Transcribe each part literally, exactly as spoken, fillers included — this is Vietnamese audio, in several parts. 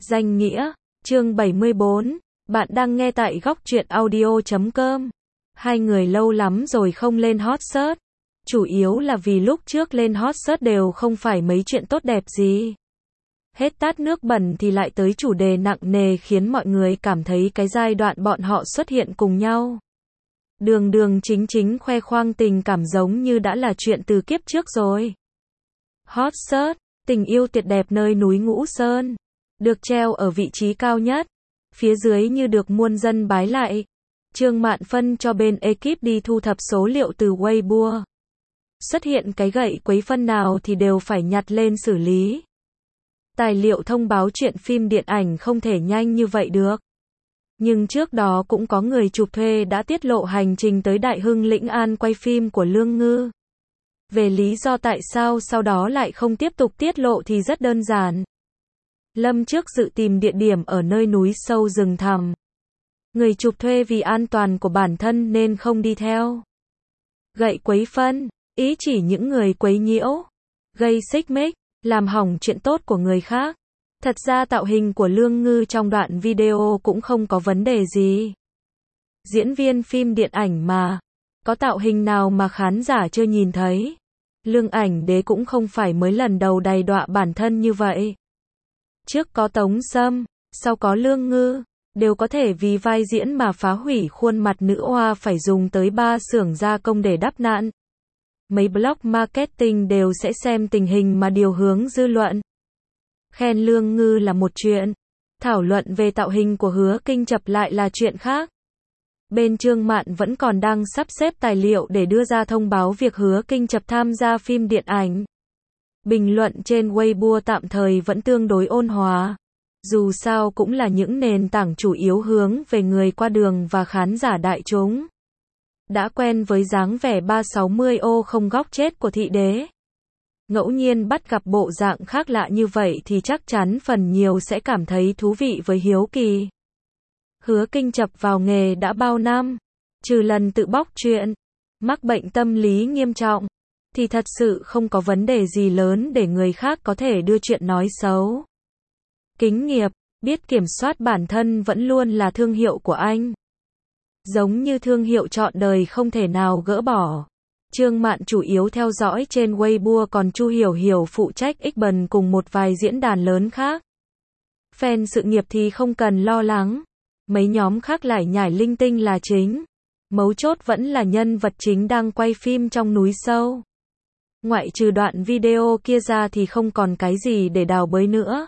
Danh nghĩa, chương bảy mươi bốn, bạn đang nghe tại góc truyện audio chấm com. Hai người lâu lắm rồi không lên hot search. Chủ yếu là vì lúc trước lên hot search đều không phải mấy chuyện tốt đẹp gì. Hết tát nước bẩn thì lại tới chủ đề nặng nề khiến mọi người cảm thấy cái giai đoạn bọn họ xuất hiện cùng nhau. Đường đường chính chính khoe khoang tình cảm giống như đã là chuyện từ kiếp trước rồi. Hot search, tình yêu tuyệt đẹp nơi núi Ngũ Sơn. Được treo ở vị trí cao nhất. Phía dưới như được muôn dân bái lại. Trương Mạn phân cho bên ekip đi thu thập số liệu từ Weibo. Xuất hiện cái gậy quấy phân nào thì đều phải nhặt lên xử lý. Tài liệu thông báo chuyện phim điện ảnh không thể nhanh như vậy được. Nhưng trước đó cũng có người chụp thuê đã tiết lộ hành trình tới Đại Hưng Lĩnh An quay phim của Lương Ngư. Về lý do tại sao sau đó lại không tiếp tục tiết lộ thì rất đơn giản. Lâm trước dự tìm địa điểm ở nơi núi sâu rừng thẳm. Người chụp thuê vì an toàn của bản thân nên không đi theo. Gậy quấy phân, ý chỉ những người quấy nhiễu, gây xích mích, làm hỏng chuyện tốt của người khác. Thật ra tạo hình của Lương Ngư trong đoạn video cũng không có vấn đề gì. Diễn viên phim điện ảnh mà, có tạo hình nào mà khán giả chưa nhìn thấy. Lương Ảnh Đế cũng không phải mới lần đầu đầy đọa bản thân như vậy. Trước có Tống Sâm, sau có Lương Ngư, đều có thể vì vai diễn mà phá hủy khuôn mặt nữ oa phải dùng tới ba xưởng gia công để đắp nạn. Mấy blog marketing đều sẽ xem tình hình mà điều hướng dư luận. Khen Lương Ngư là một chuyện, thảo luận về tạo hình của Hứa Kinh Chập lại là chuyện khác. Bên Trương Mạn vẫn còn đang sắp xếp tài liệu để đưa ra thông báo việc Hứa Kinh Chập tham gia phim điện ảnh. Bình luận trên Weibo tạm thời vẫn tương đối ôn hòa. Dù sao cũng là những nền tảng chủ yếu hướng về người qua đường và khán giả đại chúng. Đã quen với dáng vẻ ba sáu mươi ô không góc chết của thị đế. Ngẫu nhiên bắt gặp bộ dạng khác lạ như vậy thì chắc chắn phần nhiều sẽ cảm thấy thú vị với hiếu kỳ. Hứa Kinh Chập vào nghề đã bao năm, trừ lần tự bóc chuyện, mắc bệnh tâm lý nghiêm trọng, thì thật sự không có vấn đề gì lớn để người khác có thể đưa chuyện nói xấu. Kính nghiệp, biết kiểm soát bản thân vẫn luôn là thương hiệu của anh. Giống như thương hiệu trọn đời không thể nào gỡ bỏ. Trương Mạn chủ yếu theo dõi trên Weibo còn Chu Hiểu Hiểu phụ trách X-Bần cùng một vài diễn đàn lớn khác. Fan sự nghiệp thì không cần lo lắng. Mấy nhóm khác lải nhải linh tinh là chính. Mấu chốt vẫn là nhân vật chính đang quay phim trong núi sâu. Ngoại trừ đoạn video kia ra thì không còn cái gì để đào bới nữa.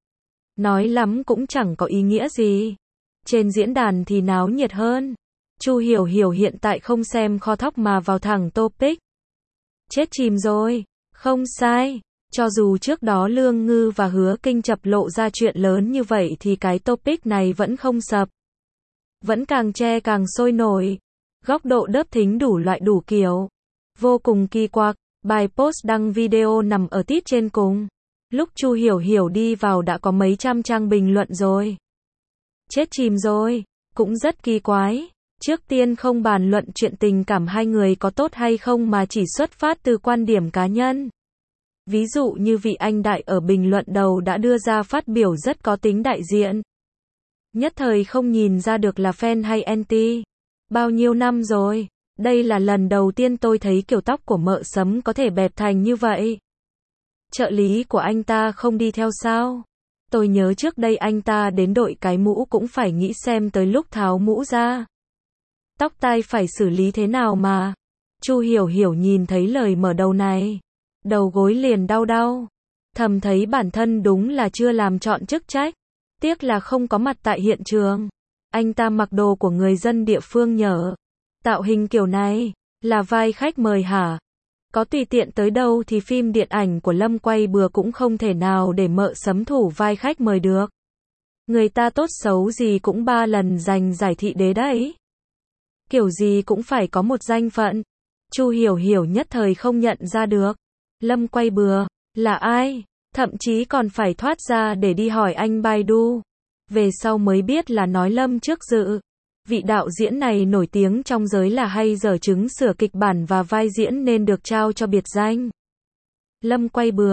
Nói lắm cũng chẳng có ý nghĩa gì. Trên diễn đàn thì náo nhiệt hơn. Chu Hiểu Hiểu hiện tại không xem kho thóc mà vào thẳng topic. Chết chìm rồi. Không sai. Cho dù trước đó Lương Ngư và Hứa Kinh Chập lộ ra chuyện lớn như vậy thì cái topic này vẫn không sập. Vẫn càng che càng sôi nổi. Góc độ đớp thính đủ loại đủ kiểu. Vô cùng kỳ quặc. Bài post đăng video nằm ở tít trên cùng. Lúc Chu Hiểu Hiểu đi vào đã có mấy trăm trang bình luận rồi. Chết chìm rồi. Cũng rất kỳ quái. Trước tiên không bàn luận chuyện tình cảm hai người có tốt hay không mà chỉ xuất phát từ quan điểm cá nhân. Ví dụ như vị anh đại ở bình luận đầu đã đưa ra phát biểu rất có tính đại diện. Nhất thời không nhìn ra được là fan hay anti. Bao nhiêu năm rồi, đây là lần đầu tiên tôi thấy kiểu tóc của Mợ Sấm có thể bẹp thành như vậy. Trợ lý của anh ta không đi theo sao? Tôi nhớ trước đây anh ta đến đội cái mũ cũng phải nghĩ xem tới lúc tháo mũ ra. Tóc tai phải xử lý thế nào mà. Chu Hiểu Hiểu nhìn thấy lời mở đầu này. Đầu gối liền đau đau. Thầm thấy bản thân đúng là chưa làm trọn chức trách. Tiếc là không có mặt tại hiện trường. Anh ta mặc đồ của người dân địa phương nhở. Tạo hình kiểu này, là vai khách mời hả? Có tùy tiện tới đâu thì phim điện ảnh của Lâm quay bừa cũng không thể nào để Mợ Sấm thủ vai khách mời được. Người ta tốt xấu gì cũng ba lần giành giải thị đế đấy. Kiểu gì cũng phải có một danh phận. Chu Hiểu Hiểu nhất thời không nhận ra được. Lâm quay bừa, là ai? Thậm chí còn phải thoát ra để đi hỏi anh Baidu. Về sau mới biết là nói Lâm trước dự. Vị đạo diễn này nổi tiếng trong giới là hay dở chứng sửa kịch bản và vai diễn nên được trao cho biệt danh. Lâm quay bừa,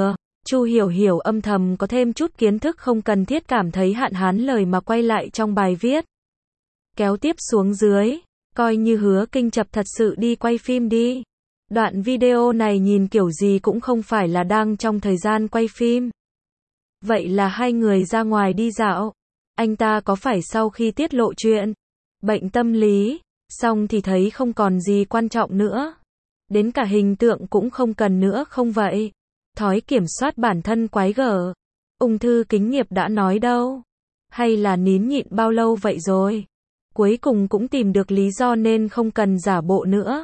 Chu Hiểu Hiểu âm thầm có thêm chút kiến thức không cần thiết cảm thấy hạn hán lời mà quay lại trong bài viết. Kéo tiếp xuống dưới, coi như Hứa Kinh Chập thật sự đi quay phim đi. Đoạn video này nhìn kiểu gì cũng không phải là đang trong thời gian quay phim. Vậy là hai người ra ngoài đi dạo. Anh ta có phải sau khi tiết lộ chuyện bệnh tâm lý, xong thì thấy không còn gì quan trọng nữa. Đến cả hình tượng cũng không cần nữa không vậy? Thói kiểm soát bản thân quái gở. Ung thư kính nghiệp đã nói đâu. Hay là nín nhịn bao lâu vậy rồi? Cuối cùng cũng tìm được lý do nên không cần giả bộ nữa.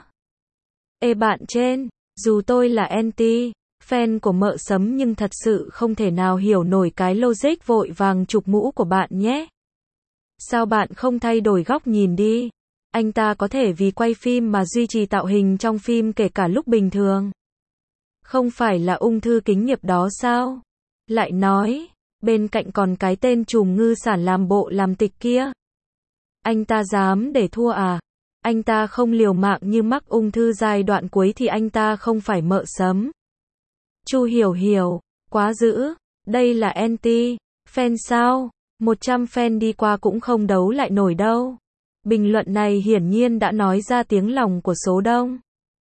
Ê bạn trên, dù tôi là anti fan của Mợ Sấm nhưng thật sự không thể nào hiểu nổi cái logic vội vàng chụp mũ của bạn nhé. Sao bạn không thay đổi góc nhìn đi? Anh ta có thể vì quay phim mà duy trì tạo hình trong phim kể cả lúc bình thường. Không phải là ung thư kính nghiệp đó sao? Lại nói, bên cạnh còn cái tên trùm ngư sản làm bộ làm tịch kia. Anh ta dám để thua à? Anh ta không liều mạng như mắc ung thư giai đoạn cuối thì anh ta không phải Mợ Sấm. Chu Hiểu Hiểu, quá dữ, đây là anti fan sao? một trăm fan đi qua cũng không đấu lại nổi đâu. Bình luận này hiển nhiên đã nói ra tiếng lòng của số đông.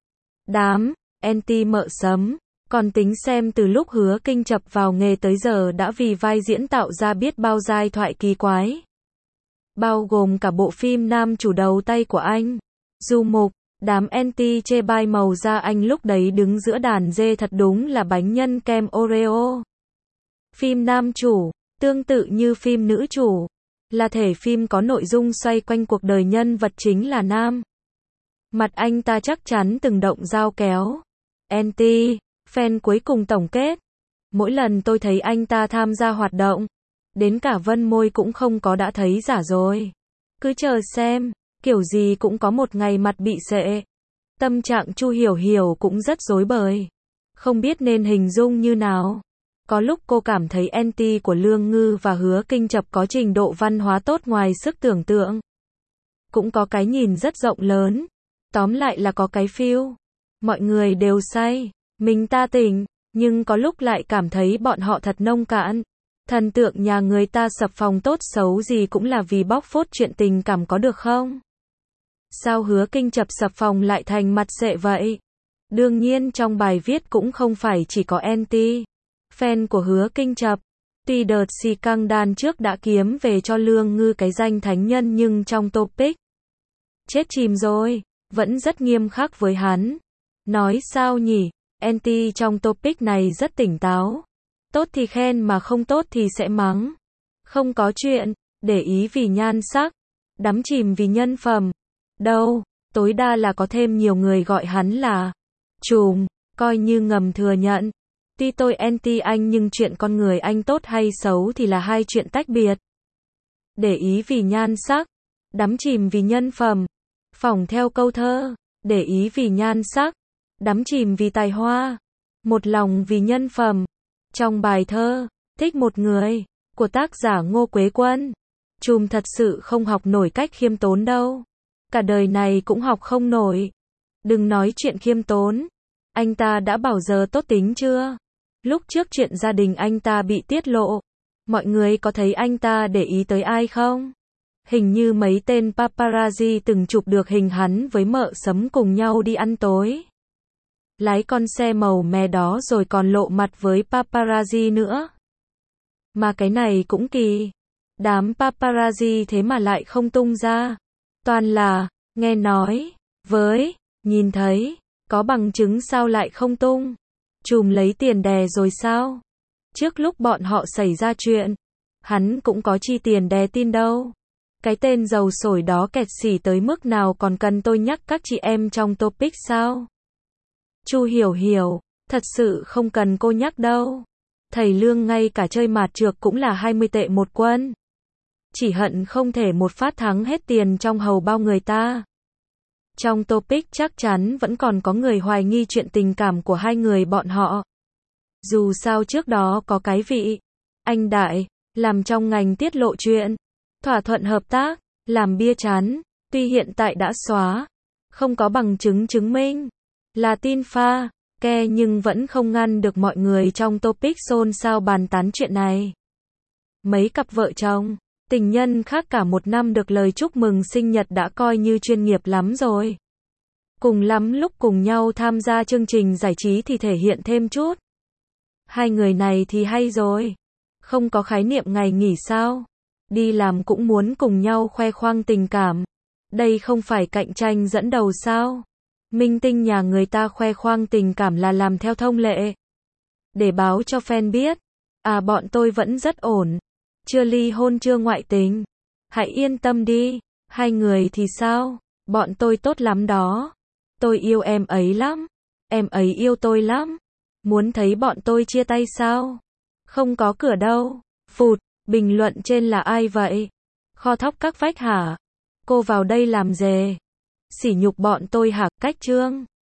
Đám anti Mợ Sấm, còn tính xem từ lúc Hứa Kinh Chập vào nghề tới giờ đã vì vai diễn tạo ra biết bao giai thoại kỳ quái. Bao gồm cả bộ phim nam chủ đầu tay của anh, Du Mục. Đám anti chê bai màu da anh lúc đấy đứng giữa đàn dê thật đúng là bánh nhân kem Oreo. Phim nam chủ, tương tự như phim nữ chủ, là thể phim có nội dung xoay quanh cuộc đời nhân vật chính là nam. Mặt anh ta chắc chắn từng động dao kéo. Anti fan cuối cùng tổng kết. Mỗi lần tôi thấy anh ta tham gia hoạt động, đến cả vân môi cũng không có đã thấy giả rồi. Cứ chờ xem, kiểu gì cũng có một ngày mặt bị sệ. Tâm trạng Chu Hiểu Hiểu cũng rất rối bời. Không biết nên hình dung như nào. Có lúc cô cảm thấy anti của Lương Ngư và Hứa Kinh Chập có trình độ văn hóa tốt ngoài sức tưởng tượng. Cũng có cái nhìn rất rộng lớn. Tóm lại là có cái feel. Mọi người đều say, mình ta tỉnh, nhưng có lúc lại cảm thấy bọn họ thật nông cạn. Thần tượng nhà người ta sập phòng tốt xấu gì cũng là vì bóc phốt chuyện tình cảm có được không? Sao Hứa Kinh Chập sập phòng lại thành mặt sệ vậy? Đương nhiên trong bài viết cũng không phải chỉ có anti fan của Hứa Kinh Chập. Tuy đợt xì căng đan trước đã kiếm về cho Lương Ngư cái danh thánh nhân nhưng trong topic chết chìm rồi, vẫn rất nghiêm khắc với hắn. Nói sao nhỉ? Anti trong topic này rất tỉnh táo. Tốt thì khen mà không tốt thì sẽ mắng. Không có chuyện để ý vì nhan sắc, đắm chìm vì nhân phẩm. Đâu, tối đa là có thêm nhiều người gọi hắn là trùm, coi như ngầm thừa nhận. Tuy tôi anti anh nhưng chuyện con người anh tốt hay xấu thì là hai chuyện tách biệt. Để ý vì nhan sắc, đắm chìm vì nhân phẩm. Phỏng theo câu thơ, để ý vì nhan sắc, đắm chìm vì tài hoa, một lòng vì nhân phẩm. Trong bài thơ, thích một người, của tác giả Ngô Quế Quân, trùm thật sự không học nổi cách khiêm tốn đâu. Cả đời này cũng học không nổi. Đừng nói chuyện khiêm tốn. Anh ta đã bảo giờ tốt tính chưa? Lúc trước chuyện gia đình anh ta bị tiết lộ, mọi người có thấy anh ta để ý tới ai không? Hình như mấy tên paparazzi từng chụp được hình hắn với Mợ Sấm cùng nhau đi ăn tối. Lái con xe màu mè đó rồi còn lộ mặt với paparazzi nữa. Mà cái này cũng kỳ. Đám paparazzi thế mà lại không tung ra. Toàn là, nghe nói, với, nhìn thấy, có bằng chứng sao lại không tung. Trùm lấy tiền đè rồi sao? Trước lúc bọn họ xảy ra chuyện, hắn cũng có chi tiền đè tin đâu. Cái tên giàu sổi đó kẹt xỉ tới mức nào còn cần tôi nhắc các chị em trong topic sao? Chu Hiểu Hiểu, thật sự không cần cô nhắc đâu. Thầy Lương ngay cả chơi mạt trược cũng là hai mươi tệ một quân. Chỉ hận không thể một phát thắng hết tiền trong hầu bao người ta. Trong topic chắc chắn vẫn còn có người hoài nghi chuyện tình cảm của hai người bọn họ. Dù sao trước đó có cái vị anh Đại làm trong ngành tiết lộ chuyện thỏa thuận hợp tác làm bia chán, tuy hiện tại đã xóa, không có bằng chứng chứng minh, là tin pha, Ke nhưng vẫn không ngăn được mọi người trong topic xôn xao bàn tán chuyện này. Mấy cặp vợ chồng, tình nhân khác cả một năm được lời chúc mừng sinh nhật đã coi như chuyên nghiệp lắm rồi. Cùng lắm lúc cùng nhau tham gia chương trình giải trí thì thể hiện thêm chút. Hai người này thì hay rồi. Không có khái niệm ngày nghỉ sao? Đi làm cũng muốn cùng nhau khoe khoang tình cảm. Đây không phải cạnh tranh dẫn đầu sao? Minh tinh nhà người ta khoe khoang tình cảm là làm theo thông lệ. Để báo cho fan biết. À bọn tôi vẫn rất ổn. Chưa ly hôn chưa ngoại tình. Hãy yên tâm đi. Hai người thì sao? Bọn tôi tốt lắm đó. Tôi yêu em ấy lắm. Em ấy yêu tôi lắm. Muốn thấy bọn tôi chia tay sao? Không có cửa đâu. Phụt, bình luận trên là ai vậy? Kho thóc các vách hả? Cô vào đây làm gì? Sỉ nhục bọn tôi hả? Cách trương.